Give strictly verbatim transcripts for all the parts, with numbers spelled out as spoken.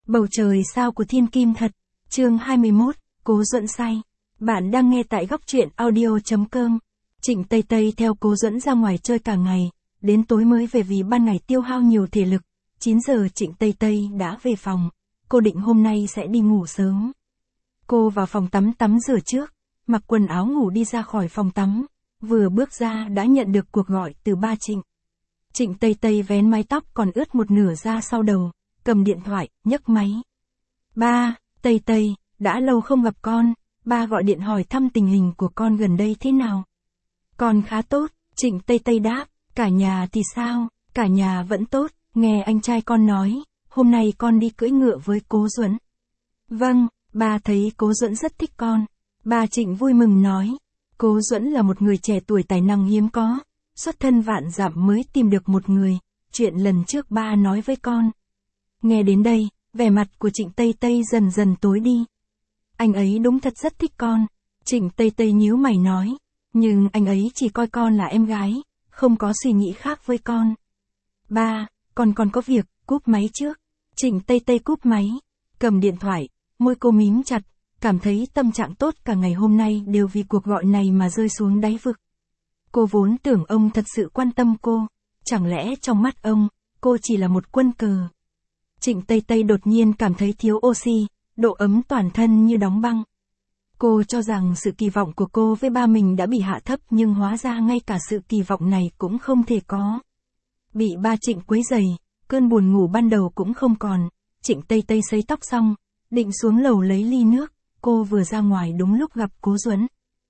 Bầu trời sao của thiên kim thật. Chương hai mươi mốt, Cố Duẫn say. Bạn đang nghe tại góc truyện audio.com. Trịnh Tây Tây theo Cố Duẫn ra ngoài chơi cả ngày, đến tối mới về vì ban ngày tiêu hao nhiều thể lực. chín giờ Trịnh Tây Tây đã về phòng, cô định hôm nay sẽ đi ngủ sớm. Cô vào phòng tắm tắm rửa trước, mặc quần áo ngủ đi ra khỏi phòng tắm, vừa bước ra đã nhận được cuộc gọi từ ba Trịnh. Trịnh Tây Tây vén mái tóc còn ướt một nửa ra sau đầu, cầm điện thoại, nhấc máy. Ba, Tây Tây, đã lâu không gặp con, ba gọi điện hỏi thăm tình hình của con gần đây thế nào. Con khá tốt, Trịnh Tây Tây đáp, cả nhà thì sao, cả nhà vẫn tốt, nghe anh trai con nói, hôm nay con đi cưỡi ngựa với Cố Duẫn. Vâng, ba thấy Cố Duẫn rất thích con. Ba Trịnh vui mừng nói, Cố Duẫn là một người trẻ tuổi tài năng hiếm có, xuất thân vạn dặm mới tìm được một người, chuyện lần trước ba nói với con. Nghe đến đây, vẻ mặt của Trịnh Tây Tây dần dần tối đi. Anh ấy đúng thật rất thích con. Trịnh Tây Tây nhíu mày nói, nhưng anh ấy chỉ coi con là em gái, không có suy nghĩ khác với con. Ba, con còn có việc, cúp máy trước. Trịnh Tây Tây cúp máy, cầm điện thoại, môi cô mím chặt, cảm thấy tâm trạng tốt cả ngày hôm nay đều vì cuộc gọi này mà rơi xuống đáy vực. Cô vốn tưởng ông thật sự quan tâm cô, chẳng lẽ trong mắt ông, cô chỉ là một quân cờ. Trịnh Tây Tây đột nhiên cảm thấy thiếu oxy, độ ấm toàn thân như đóng băng. Cô cho rằng sự kỳ vọng của cô với ba mình đã bị hạ thấp nhưng hóa ra ngay cả sự kỳ vọng này cũng không thể có. Bị ba Trịnh quấy rầy, cơn buồn ngủ ban đầu cũng không còn. Trịnh Tây Tây sấy tóc xong, định xuống lầu lấy ly nước, cô vừa ra ngoài đúng lúc gặp Cố Duẫn.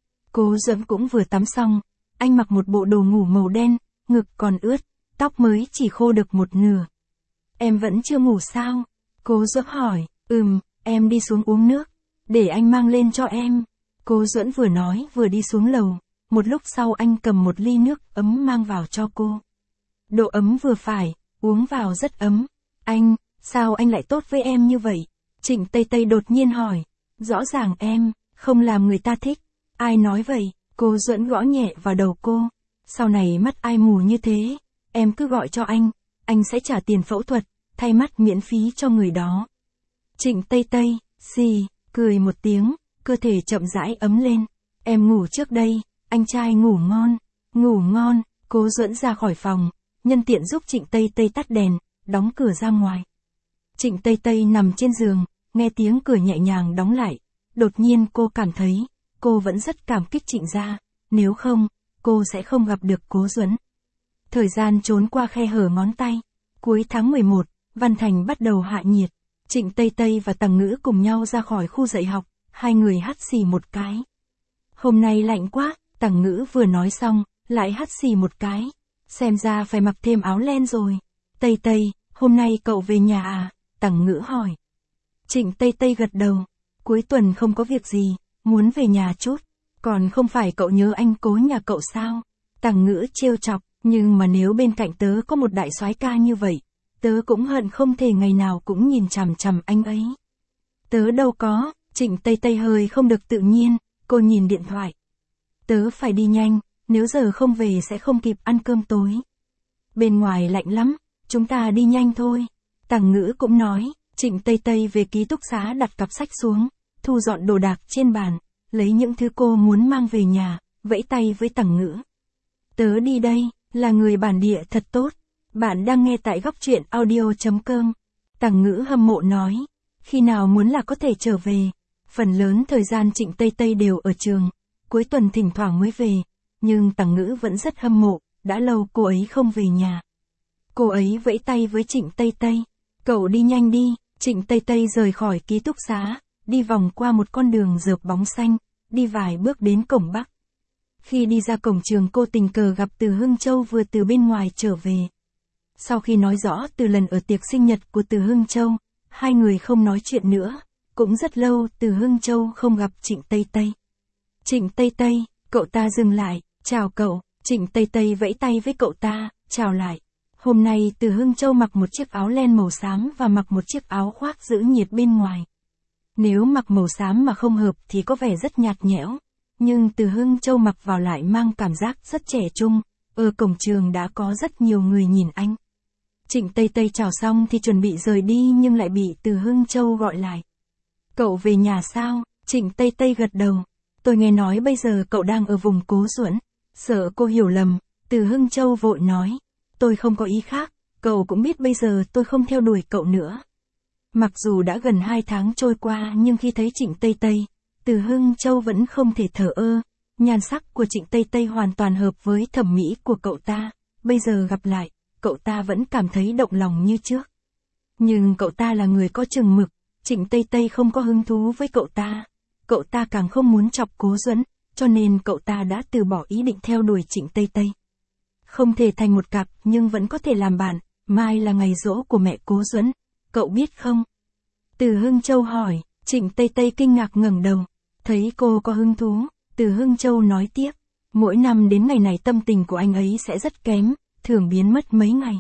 Cố Duẫn cũng vừa tắm xong, anh mặc một bộ đồ ngủ màu đen, ngực còn ướt, tóc mới chỉ khô được một nửa. Em vẫn chưa ngủ sao? Cố Duẫn hỏi, ừm, em đi xuống uống nước, để anh mang lên cho em. Cố Duẫn vừa nói vừa đi xuống lầu, một lúc sau anh cầm một ly nước ấm mang vào cho cô. Độ ấm vừa phải, uống vào rất ấm. Anh, sao anh lại tốt với em như vậy? Trịnh Tây Tây đột nhiên hỏi, rõ ràng em, không làm người ta thích. Ai nói vậy? Cố Duẫn gõ nhẹ vào đầu cô. Sau này mắt ai mù như thế, em cứ gọi cho anh, anh sẽ trả tiền phẫu thuật, thay mắt miễn phí cho người đó. Trịnh Tây Tây, xì, cười một tiếng, cơ thể chậm rãi ấm lên. Em ngủ trước đây, anh trai ngủ ngon, ngủ ngon. Cố Duẫn ra khỏi phòng, nhân tiện giúp Trịnh Tây Tây tắt đèn, đóng cửa ra ngoài. Trịnh Tây Tây nằm trên giường, nghe tiếng cửa nhẹ nhàng đóng lại. Đột nhiên cô cảm thấy, cô vẫn rất cảm kích Trịnh gia, nếu không, cô sẽ không gặp được Cố Duẫn. Thời gian trốn qua khe hở ngón tay. Cuối tháng mười một, Văn Thành bắt đầu hạ nhiệt. Trịnh Tây Tây và Tằng Ngữ cùng nhau ra khỏi khu dạy học, hai người hắt xì một cái. Hôm nay lạnh quá, Tằng Ngữ vừa nói xong, lại hắt xì một cái. Xem ra phải mặc thêm áo len rồi. Tây Tây, hôm nay cậu về nhà à? Tằng Ngữ hỏi. Trịnh Tây Tây gật đầu. Cuối tuần không có việc gì, muốn về nhà chút. Còn không phải cậu nhớ anh Cố nhà cậu sao? Tằng Ngữ trêu chọc, nhưng mà nếu bên cạnh tớ có một đại soái ca như vậy, tớ cũng hận không thể ngày nào cũng nhìn chằm chằm anh ấy. Tớ đâu có. Trịnh Tây Tây hơi không được tự nhiên, cô nhìn điện thoại. Tớ phải đi nhanh, nếu giờ không về sẽ không kịp ăn cơm tối. Bên ngoài lạnh lắm, chúng ta đi nhanh thôi. Tằng Ngữ cũng nói. Trịnh Tây Tây về ký túc xá đặt cặp sách xuống, thu dọn đồ đạc trên bàn, lấy những thứ cô muốn mang về nhà, vẫy tay với Tằng Ngữ. Tớ đi đây, là người bản địa thật tốt. Bạn đang nghe tại góc truyện audio.com. Tằng Ngữ hâm mộ nói, khi nào muốn là có thể trở về. Phần lớn thời gian Trịnh Tây Tây đều ở trường, cuối tuần thỉnh thoảng mới về, nhưng Tằng Ngữ vẫn rất hâm mộ, đã lâu cô ấy không về nhà. Cô ấy vẫy tay với Trịnh Tây Tây, cậu đi nhanh đi. Trịnh Tây Tây rời khỏi ký túc xá, đi vòng qua một con đường rợp bóng xanh, đi vài bước đến cổng Bắc. Khi đi ra cổng trường cô tình cờ gặp Từ Hưng Châu vừa từ bên ngoài trở về. Sau khi nói rõ từ lần ở tiệc sinh nhật của Từ Hưng Châu, hai người không nói chuyện nữa, cũng rất lâu Từ Hưng Châu không gặp Trịnh Tây Tây. Trịnh Tây Tây, cậu ta dừng lại, chào cậu. Trịnh Tây Tây vẫy tay với cậu ta, chào lại. Hôm nay Từ Hưng Châu mặc một chiếc áo len màu xám và mặc một chiếc áo khoác giữ nhiệt bên ngoài. Nếu mặc màu xám mà không hợp thì có vẻ rất nhạt nhẽo, nhưng Từ Hưng Châu mặc vào lại mang cảm giác rất trẻ trung. Ở cổng trường đã có rất nhiều người nhìn anh. Trịnh Tây Tây chào xong thì chuẩn bị rời đi nhưng lại bị Từ Hưng Châu gọi lại. Cậu về nhà sao? Trịnh Tây Tây gật đầu. Tôi nghe nói bây giờ cậu đang ở vùng Cố Duẫn. Sợ cô hiểu lầm, Từ Hưng Châu vội nói. Tôi không có ý khác, cậu cũng biết bây giờ tôi không theo đuổi cậu nữa. Mặc dù đã gần hai tháng trôi qua nhưng khi thấy Trịnh Tây Tây, Từ Hưng Châu vẫn không thể thờ ơ. Nhan sắc của Trịnh Tây Tây hoàn toàn hợp với thẩm mỹ của cậu ta. Bây giờ gặp lại, cậu ta vẫn cảm thấy động lòng như trước. Nhưng cậu ta là người có chừng mực, Trịnh Tây Tây không có hứng thú với cậu ta. Cậu ta càng không muốn chọc Cố Duẫn, cho nên cậu ta đã từ bỏ ý định theo đuổi Trịnh Tây Tây. Không thể thành một cặp nhưng vẫn có thể làm bạn, mai là ngày giỗ của mẹ Cố Duẫn, cậu biết không? Từ Hưng Châu hỏi, Trịnh Tây Tây kinh ngạc ngẩng đầu, thấy cô có hứng thú, Từ Hưng Châu nói tiếp, mỗi năm đến ngày này tâm tình của anh ấy sẽ rất kém, thường biến mất mấy ngày.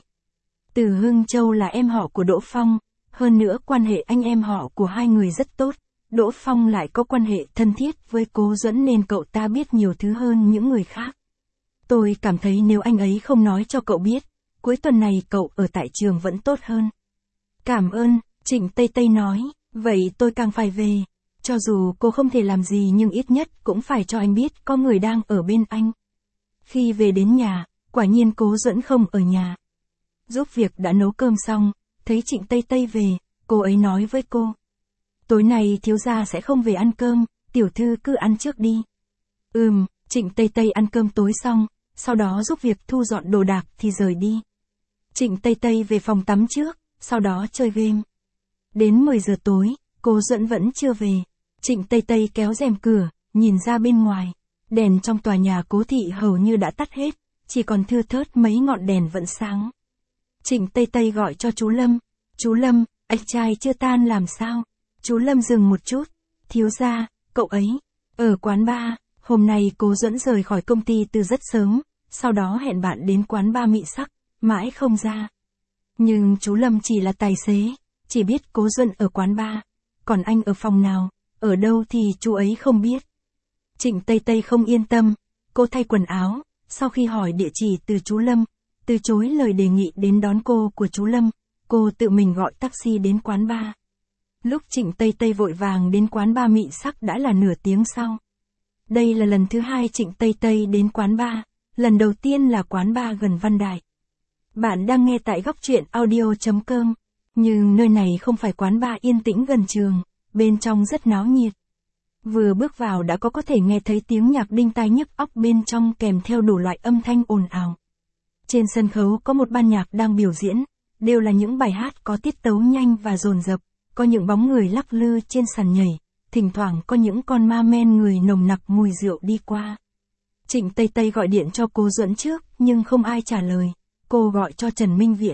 Từ Hưng Châu là em họ của Đỗ Phong, hơn nữa quan hệ anh em họ của hai người rất tốt, Đỗ Phong lại có quan hệ thân thiết với Cố Duẫn nên cậu ta biết nhiều thứ hơn những người khác. Tôi cảm thấy nếu anh ấy không nói cho cậu biết, cuối tuần này cậu ở tại trường vẫn tốt hơn. Cảm ơn, Trịnh Tây Tây nói, vậy tôi càng phải về. Cho dù cô không thể làm gì nhưng ít nhất cũng phải cho anh biết có người đang ở bên anh. Khi về đến nhà, quả nhiên Cố Duẫn không ở nhà. Giúp việc đã nấu cơm xong, thấy Trịnh Tây Tây về, cô ấy nói với cô. Tối nay thiếu gia sẽ không về ăn cơm, tiểu thư cứ ăn trước đi. Ừm, Trịnh Tây Tây ăn cơm tối xong, sau đó giúp việc thu dọn đồ đạc thì rời đi. Trịnh Tây Tây về phòng tắm trước, sau đó chơi game. Đến mười giờ tối, Cố Duẫn vẫn chưa về. Trịnh Tây Tây kéo rèm cửa, nhìn ra bên ngoài. Đèn trong tòa nhà Cố thị hầu như đã tắt hết, chỉ còn thưa thớt mấy ngọn đèn vẫn sáng. Trịnh Tây Tây gọi cho chú Lâm. Chú Lâm, anh trai chưa tan làm sao? Chú Lâm dừng một chút. Thiếu gia, cậu ấy, ở quán bar. Hôm nay Cố Duẫn rời khỏi công ty từ rất sớm, sau đó hẹn bạn đến quán bar Mị Sắc, mãi không ra. Nhưng chú Lâm chỉ là tài xế, chỉ biết Cố Duẫn ở quán bar, còn anh ở phòng nào, ở đâu thì chú ấy không biết. Trịnh Tây Tây không yên tâm, cô thay quần áo, sau khi hỏi địa chỉ từ chú Lâm, từ chối lời đề nghị đến đón cô của chú Lâm, cô tự mình gọi taxi đến quán bar. Lúc Trịnh Tây Tây vội vàng đến quán bar Mị Sắc đã là nửa tiếng sau. Đây là lần thứ hai Trịnh Tây Tây đến quán bar, lần đầu tiên là quán bar gần Văn Đại. Bạn đang nghe tại góc truyện audio chấm com, nhưng nơi này không phải quán bar yên tĩnh gần trường, bên trong rất náo nhiệt. Vừa bước vào đã có có thể nghe thấy tiếng nhạc đinh tai nhức óc bên trong kèm theo đủ loại âm thanh ồn ào. Trên sân khấu có một ban nhạc đang biểu diễn, đều là những bài hát có tiết tấu nhanh và dồn dập, có những bóng người lắc lư trên sàn nhảy, thỉnh thoảng có những con ma men người nồng nặc mùi rượu đi qua. Trịnh Tây Tây gọi điện cho Cố Duẫn trước, nhưng không ai trả lời. Cô gọi cho Trần Minh Viễn.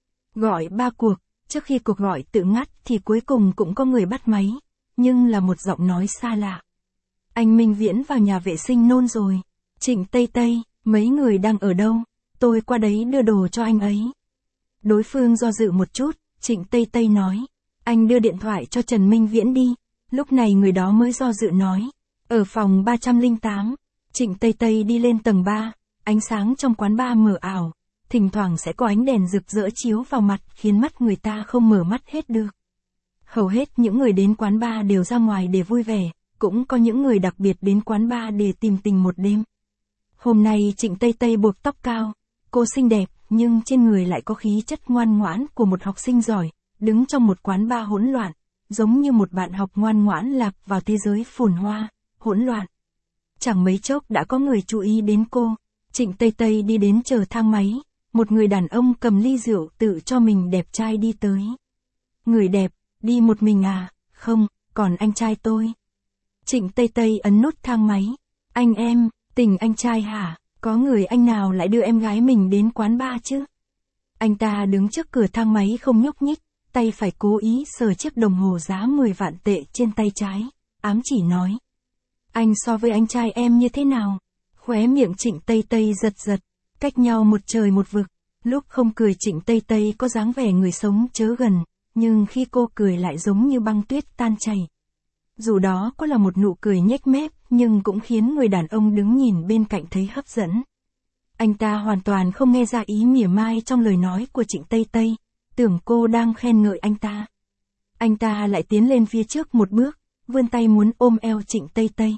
Gọi ba cuộc, trước khi cuộc gọi tự ngắt thì cuối cùng cũng có người bắt máy, nhưng là một giọng nói xa lạ. Anh Minh Viễn vào nhà vệ sinh nôn rồi. Trịnh Tây Tây, mấy người đang ở đâu? Tôi qua đấy đưa đồ cho anh ấy. Đối phương do dự một chút, Trịnh Tây Tây nói. Anh đưa điện thoại cho Trần Minh Viễn đi. Lúc này người đó mới do dự nói. Ở phòng ba trăm lẻ tám, Trịnh Tây Tây đi lên tầng ba, ánh sáng trong quán bar mờ ảo, thỉnh thoảng sẽ có ánh đèn rực rỡ chiếu vào mặt khiến mắt người ta không mở mắt hết được. Hầu hết những người đến quán bar đều ra ngoài để vui vẻ, cũng có những người đặc biệt đến quán bar để tìm tình một đêm. Hôm nay Trịnh Tây Tây buộc tóc cao, cô xinh đẹp nhưng trên người lại có khí chất ngoan ngoãn của một học sinh giỏi, đứng trong một quán bar hỗn loạn, giống như một bạn học ngoan ngoãn lạc vào thế giới phồn hoa, hỗn loạn. Chẳng mấy chốc đã có người chú ý đến cô. Trịnh Tây Tây đi đến chờ thang máy, một người đàn ông cầm ly rượu tự cho mình đẹp trai đi tới. Người đẹp, đi một mình à? Không, còn anh trai tôi. Trịnh Tây Tây ấn nút thang máy. Anh em, tình anh trai hả? Có người anh nào lại đưa em gái mình đến quán bar chứ? Anh ta đứng trước cửa thang máy không nhúc nhích, tay phải cố ý sờ chiếc đồng hồ giá mười vạn tệ trên tay trái, ám chỉ nói. Anh so với anh trai em như thế nào? Khóe miệng Trịnh Tây Tây giật giật, cách nhau một trời một vực. Lúc không cười Trịnh Tây Tây có dáng vẻ người sống chớ gần, nhưng khi cô cười lại giống như băng tuyết tan chảy. Dù đó có là một nụ cười nhếch mép, nhưng cũng khiến người đàn ông đứng nhìn bên cạnh thấy hấp dẫn. Anh ta hoàn toàn không nghe ra ý mỉa mai trong lời nói của Trịnh Tây Tây, tưởng cô đang khen ngợi anh ta. Anh ta lại tiến lên phía trước một bước, vươn tay muốn ôm eo Trịnh Tây Tây.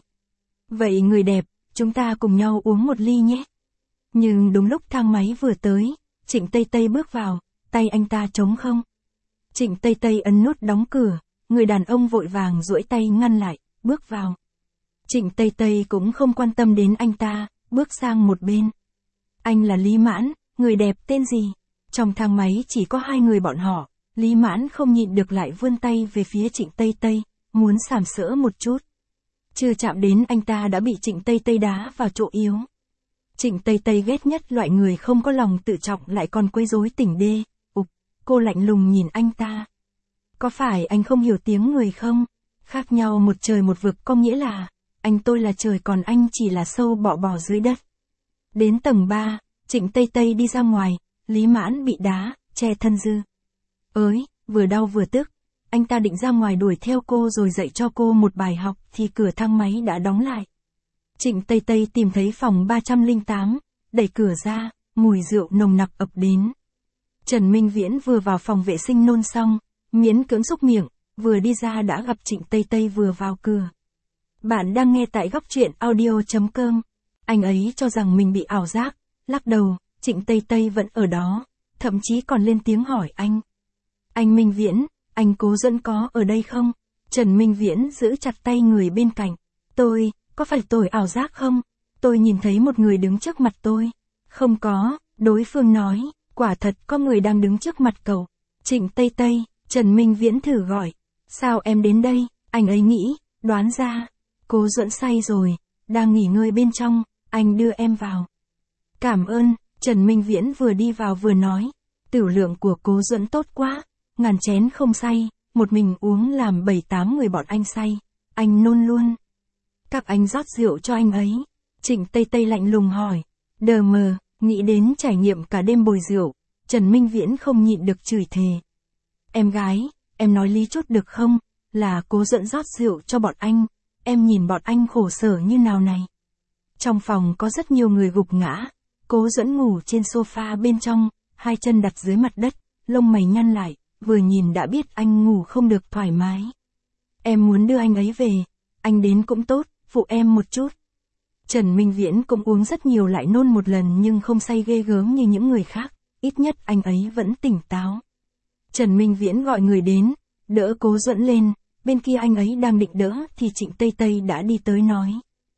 Vậy người đẹp, chúng ta cùng nhau uống một ly nhé. Nhưng đúng lúc thang máy vừa tới, Trịnh Tây Tây bước vào, tay anh ta trống không. Trịnh Tây Tây ấn nút đóng cửa, người đàn ông vội vàng duỗi tay ngăn lại, bước vào. Trịnh Tây Tây cũng không quan tâm đến anh ta, bước sang một bên. Anh là Lý Mãn, người đẹp tên gì? Trong thang máy chỉ có hai người bọn họ, Lý Mãn không nhịn được lại vươn tay về phía Trịnh Tây Tây, muốn sàm sỡ một chút. Chưa chạm đến anh ta đã bị Trịnh Tây Tây đá vào chỗ yếu. Trịnh Tây Tây ghét nhất loại người không có lòng tự trọng lại còn quấy rối tỉnh đê. Ục, cô lạnh lùng nhìn anh ta. Có phải anh không hiểu tiếng người không? Khác nhau một trời một vực có nghĩa là, anh tôi là trời còn anh chỉ là sâu bọ bò dưới đất. Đến tầng ba, Trịnh Tây Tây đi ra ngoài, Lý Mãn bị đá, che thân dư. Ới, vừa đau vừa tức, anh ta định ra ngoài đuổi theo cô rồi dạy cho cô một bài học thì cửa thang máy đã đóng lại. Trịnh Tây Tây tìm thấy phòng ba trăm lẻ tám, đẩy cửa ra, mùi rượu nồng nặc ập đến. Trần Minh Viễn vừa vào phòng vệ sinh nôn xong, miễn cưỡng xúc miệng, vừa đi ra đã gặp Trịnh Tây Tây vừa vào cửa. Bạn đang nghe tại góc truyện audio chấm com. Anh ấy cho rằng mình bị ảo giác, lắc đầu, Trịnh Tây Tây vẫn ở đó, thậm chí còn lên tiếng hỏi anh. Anh Minh Viễn, anh Cố Duẫn có ở đây không? Trần Minh Viễn giữ chặt tay người bên cạnh. Tôi, có phải tôi ảo giác không? Tôi nhìn thấy một người đứng trước mặt tôi. Không có, đối phương nói, quả thật có người đang đứng trước mặt cậu. Trịnh Tây Tây, Trần Minh Viễn thử gọi. Sao em đến đây? Anh ấy nghĩ, đoán ra. Cố Duẫn say rồi, đang nghỉ ngơi bên trong, anh đưa em vào. Cảm ơn, Trần Minh Viễn vừa đi vào vừa nói. Tửu lượng của Cố Duẫn tốt quá, ngàn chén không say, một mình uống làm bảy tám người bọn anh say. Anh nôn luôn. Các anh rót rượu cho anh ấy. Trịnh Tây Tây lạnh lùng hỏi. Đờ mờ, nghĩ đến trải nghiệm cả đêm bồi rượu, Trần Minh Viễn không nhịn được chửi thề. Em gái, em nói lý chút được không? Là Cố Duẫn rót rượu cho bọn anh, em nhìn bọn anh khổ sở như nào này. Trong phòng có rất nhiều người gục ngã, Cố Duẫn ngủ trên sofa bên trong, hai chân đặt dưới mặt đất, lông mày nhăn lại, vừa nhìn đã biết anh ngủ không được thoải mái. Em muốn đưa anh ấy về, anh đến cũng tốt, phụ em một chút. Trần Minh Viễn cũng uống rất nhiều lại nôn một lần nhưng không say ghê gớm như những người khác, ít nhất anh ấy vẫn tỉnh táo. Trần Minh Viễn gọi người đến, đỡ Cố Duẫn lên, bên kia anh ấy đang định đỡ thì Trịnh Tây Tây đã đi tới nói.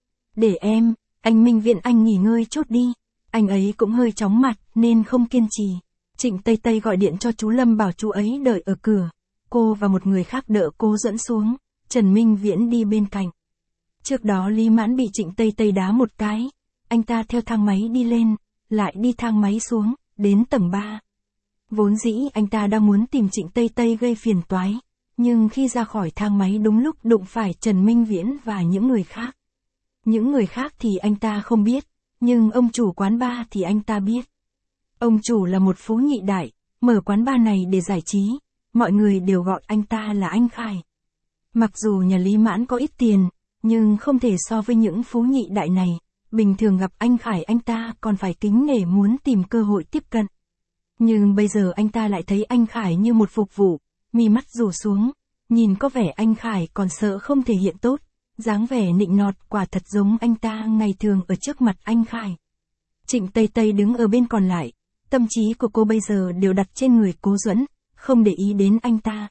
Để em, anh Minh Viễn anh nghỉ ngơi chút đi, anh ấy cũng hơi chóng mặt nên không kiên trì. Trịnh Tây Tây gọi điện cho chú Lâm bảo chú ấy đợi ở cửa, cô và một người khác đỡ Cố Duẫn xuống, Trần Minh Viễn đi bên cạnh. Trước đó Lý Mãn bị Trịnh Tây Tây đá một cái, anh ta theo thang máy đi lên, lại đi thang máy xuống, đến tầng ba. Vốn dĩ anh ta đang muốn tìm Trịnh Tây Tây gây phiền toái, nhưng khi ra khỏi thang máy đúng lúc đụng phải Trần Minh Viễn và những người khác. Những người khác thì anh ta không biết, nhưng ông chủ quán bar thì anh ta biết. Ông chủ là một phú nhị đại, mở quán bar này để giải trí, mọi người đều gọi anh ta là anh Khải. Mặc dù nhà Lý Mãn có ít tiền, nhưng không thể so với những phú nhị đại này, bình thường gặp anh Khải anh ta còn phải kính nể muốn tìm cơ hội tiếp cận. Nhưng bây giờ anh ta lại thấy anh Khải như một phục vụ, mi mắt rủ xuống, nhìn có vẻ anh Khải còn sợ không thể hiện tốt, dáng vẻ nịnh nọt quả thật giống anh ta ngày thường ở trước mặt anh Khải. Trịnh Tây Tây đứng ở bên còn lại, tâm trí của cô bây giờ đều đặt trên người Cố Duẫn, không để ý đến anh ta.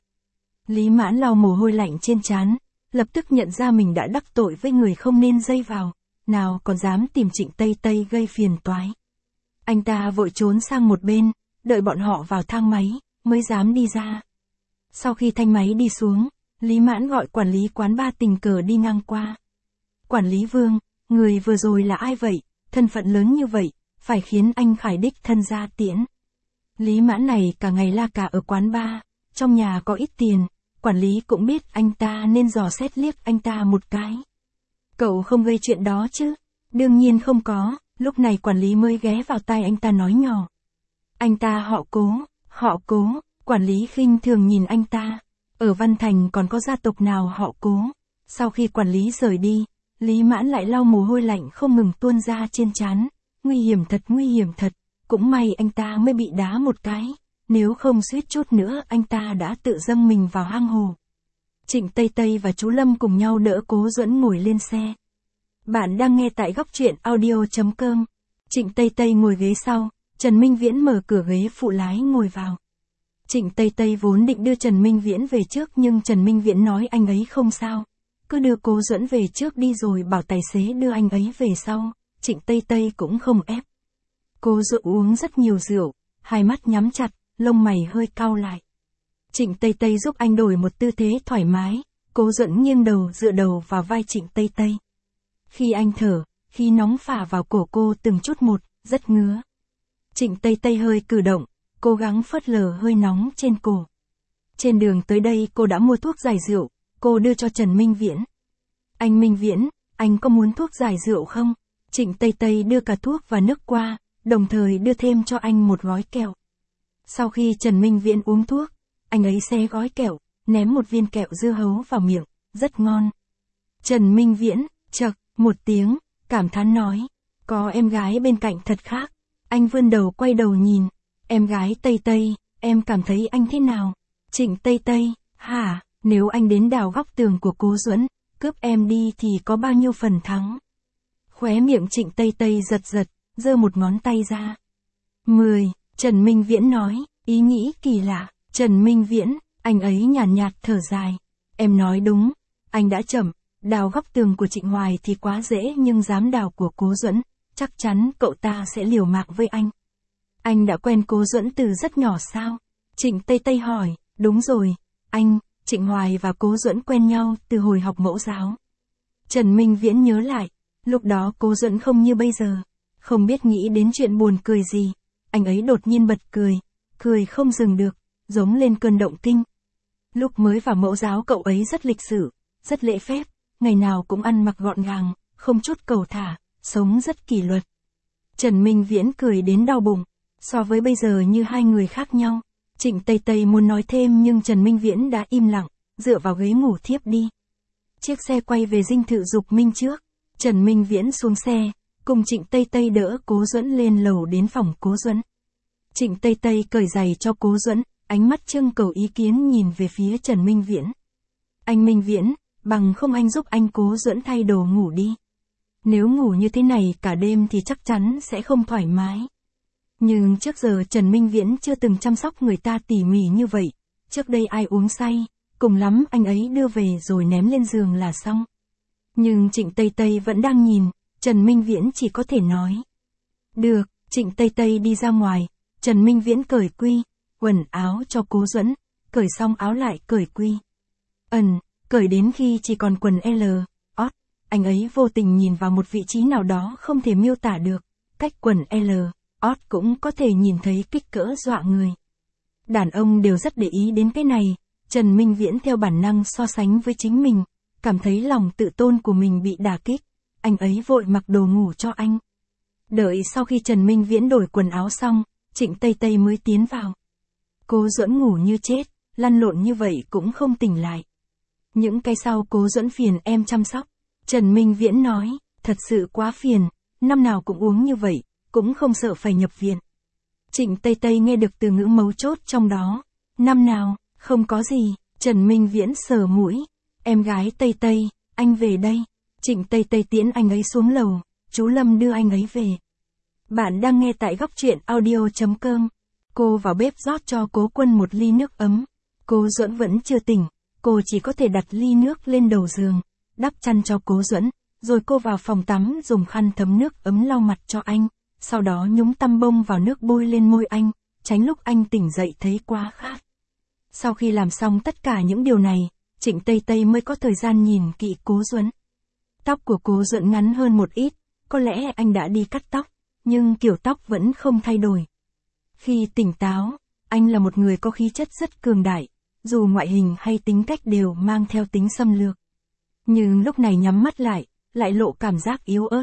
Lý Mãn lau mồ hôi lạnh trên trán, lập tức nhận ra mình đã đắc tội với người không nên dây vào, nào còn dám tìm Trịnh Tây Tây gây phiền toái. Anh ta vội trốn sang một bên, đợi bọn họ vào thang máy, mới dám đi ra. Sau khi thanh máy đi xuống, Lý Mãn gọi quản lý quán bar tình cờ đi ngang qua. Quản lý Vương, người vừa rồi là ai vậy, thân phận lớn như vậy, phải khiến anh Khải đích thân ra tiễn. Lý Mãn này cả ngày la cả ở quán bar, trong nhà có ít tiền, quản lý cũng biết anh ta nên dò xét liếc anh ta một cái. Cậu không gây chuyện đó chứ? Đương nhiên không có, lúc này quản lý mới ghé vào tai anh ta nói nhỏ. Anh ta họ Cố, họ Cố, quản lý khinh thường nhìn anh ta. Ở Văn Thành còn có gia tộc nào họ Cố? Sau khi quản lý rời đi, Lý Mãn lại lau mồ hôi lạnh không ngừng tuôn ra trên trán, nguy hiểm thật nguy hiểm thật, cũng may anh ta mới bị đá một cái, nếu không suýt chút nữa anh ta đã tự dâng mình vào hang hồ. Trịnh Tây Tây và chú Lâm cùng nhau đỡ Cố Duẫn ngồi lên xe. Bạn đang nghe tại góc truyện audio chấm com. Trịnh Tây Tây ngồi ghế sau, Trần Minh Viễn mở cửa ghế phụ lái ngồi vào. Trịnh Tây Tây vốn định đưa Trần Minh Viễn về trước nhưng Trần Minh Viễn nói anh ấy không sao. Cứ đưa Cố Duẫn về trước đi rồi bảo tài xế đưa anh ấy về sau, Trịnh Tây Tây cũng không ép. Cố Duẫn uống rất nhiều rượu, hai mắt nhắm chặt, lông mày hơi cau lại. Trịnh Tây Tây giúp anh đổi một tư thế thoải mái, Cố Duẫn nghiêng đầu dựa đầu vào vai Trịnh Tây Tây. Khi anh thở, khí nóng phả vào cổ cô từng chút một, rất ngứa. Trịnh Tây Tây hơi cử động, cố gắng phớt lờ hơi nóng trên cổ. Trên đường tới đây cô đã mua thuốc giải rượu, cô đưa cho Trần Minh Viễn. Anh Minh Viễn, anh có muốn thuốc giải rượu không? Trịnh Tây Tây đưa cả thuốc và nước qua, đồng thời đưa thêm cho anh một gói kẹo. Sau khi Trần Minh Viễn uống thuốc, anh ấy xé gói kẹo, ném một viên kẹo dưa hấu vào miệng, rất ngon. Trần Minh Viễn, chậc, một tiếng, cảm thán nói, có em gái bên cạnh thật khác. Anh vươn đầu quay đầu nhìn, em gái Tây Tây, em cảm thấy anh thế nào? Trịnh Tây Tây, hả, nếu anh đến đào góc tường của Cố Duẫn, cướp em đi thì có bao nhiêu phần thắng? Khóe miệng Trịnh Tây Tây giật giật, giơ một ngón tay ra. Mười, Trần Minh Viễn nói, ý nghĩ kỳ lạ. Trần Minh Viễn, anh ấy nhàn nhạt, nhạt thở dài. Em nói đúng, anh đã chậm, đào góc tường của Trịnh Hoài thì quá dễ nhưng dám đào của Cố Duẫn, chắc chắn cậu ta sẽ liều mạng với anh. Anh đã quen Cố Duẫn từ rất nhỏ sao? Trịnh Tây Tây hỏi, đúng rồi, anh, Trịnh Hoài và Cố Duẫn quen nhau từ hồi học mẫu giáo. Trần Minh Viễn nhớ lại, lúc đó Cố Duẫn không như bây giờ, không biết nghĩ đến chuyện buồn cười gì, anh ấy đột nhiên bật cười, cười không dừng được, giống lên cơn động kinh. Lúc mới vào mẫu giáo cậu ấy rất lịch sự, rất lễ phép, ngày nào cũng ăn mặc gọn gàng, không chút cầu thả, sống rất kỷ luật. Trần Minh Viễn cười đến đau bụng, so với bây giờ như hai người khác nhau. Trịnh Tây Tây muốn nói thêm nhưng Trần Minh Viễn đã im lặng, dựa vào ghế ngủ thiếp đi. Chiếc xe quay về dinh thự Dục Minh trước, Trần Minh Viễn xuống xe, cùng Trịnh Tây Tây đỡ Cố Duẫn lên lầu đến phòng Cố Duẫn. Trịnh Tây Tây cởi giày cho Cố Duẫn, ánh mắt trưng cầu ý kiến nhìn về phía Trần Minh Viễn. Anh Minh Viễn, bằng không anh giúp anh Cố Duẫn thay đồ ngủ đi. Nếu ngủ như thế này cả đêm thì chắc chắn sẽ không thoải mái. Nhưng trước giờ Trần Minh Viễn chưa từng chăm sóc người ta tỉ mỉ như vậy. Trước đây ai uống say, cùng lắm anh ấy đưa về rồi ném lên giường là xong. Nhưng Trịnh Tây Tây vẫn đang nhìn, Trần Minh Viễn chỉ có thể nói. Được, Trịnh Tây Tây đi ra ngoài, Trần Minh Viễn cởi quy, quần áo cho Cố Duẫn, cởi xong áo lại cởi quy. Ẩn, cởi đến khi chỉ còn quần L, ót, anh ấy vô tình nhìn vào một vị trí nào đó không thể miêu tả được, cách quần L, ót cũng có thể nhìn thấy kích cỡ dọa người. Đàn ông đều rất để ý đến cái này, Trần Minh Viễn theo bản năng so sánh với chính mình, cảm thấy lòng tự tôn của mình bị đả kích, anh ấy vội mặc đồ ngủ cho anh. Đợi sau khi Trần Minh Viễn đổi quần áo xong, Trịnh Tây Tây mới tiến vào. Cố Duẫn ngủ như chết, lăn lộn như vậy cũng không tỉnh lại. Những cái sau Cố Duẫn phiền em chăm sóc. Trần Minh Viễn nói, thật sự quá phiền, năm nào cũng uống như vậy, cũng không sợ phải nhập viện. Trịnh Tây Tây nghe được từ ngữ mấu chốt trong đó. Năm nào, không có gì, Trần Minh Viễn sờ mũi. Em gái Tây Tây, anh về đây. Trịnh Tây Tây tiễn anh ấy xuống lầu, chú Lâm đưa anh ấy về. Bạn đang nghe tại góc truyện audio chấm com. Cô vào bếp rót cho Cố Quân một ly nước ấm. Cố Duẫn vẫn chưa tỉnh, cô chỉ có thể đặt ly nước lên đầu giường, đắp chăn cho Cố Duẫn, rồi cô vào phòng tắm dùng khăn thấm nước ấm lau mặt cho anh, sau đó nhúng tăm bông vào nước bôi lên môi anh, tránh lúc anh tỉnh dậy thấy quá khát. Sau khi làm xong tất cả những điều này, Trịnh Tây Tây mới có thời gian nhìn kỹ Cố Duẫn. Tóc của Cố Duẫn ngắn hơn một ít, có lẽ anh đã đi cắt tóc, nhưng kiểu tóc vẫn không thay đổi. Khi tỉnh táo, anh là một người có khí chất rất cường đại, dù ngoại hình hay tính cách đều mang theo tính xâm lược. Nhưng lúc này nhắm mắt lại, lại lộ cảm giác yếu ớt.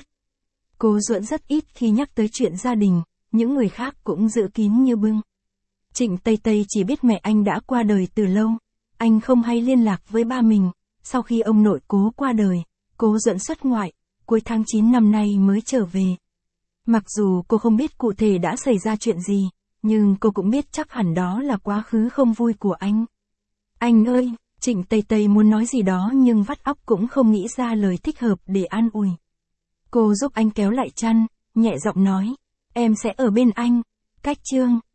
Cố Duẫn rất ít khi nhắc tới chuyện gia đình, những người khác cũng giữ kín như bưng. Trịnh Tây Tây chỉ biết mẹ anh đã qua đời từ lâu, anh không hay liên lạc với ba mình, sau khi ông nội Cố qua đời, Cố Duẫn xuất ngoại, cuối tháng chín năm nay mới trở về. Mặc dù cô không biết cụ thể đã xảy ra chuyện gì, nhưng cô cũng biết chắc hẳn đó là quá khứ không vui của anh. Anh ơi, Trịnh Tây Tây muốn nói gì đó nhưng vắt óc cũng không nghĩ ra lời thích hợp để an ủi. Cô giúp anh kéo lại chăn, nhẹ giọng nói, em sẽ ở bên anh. Cách chương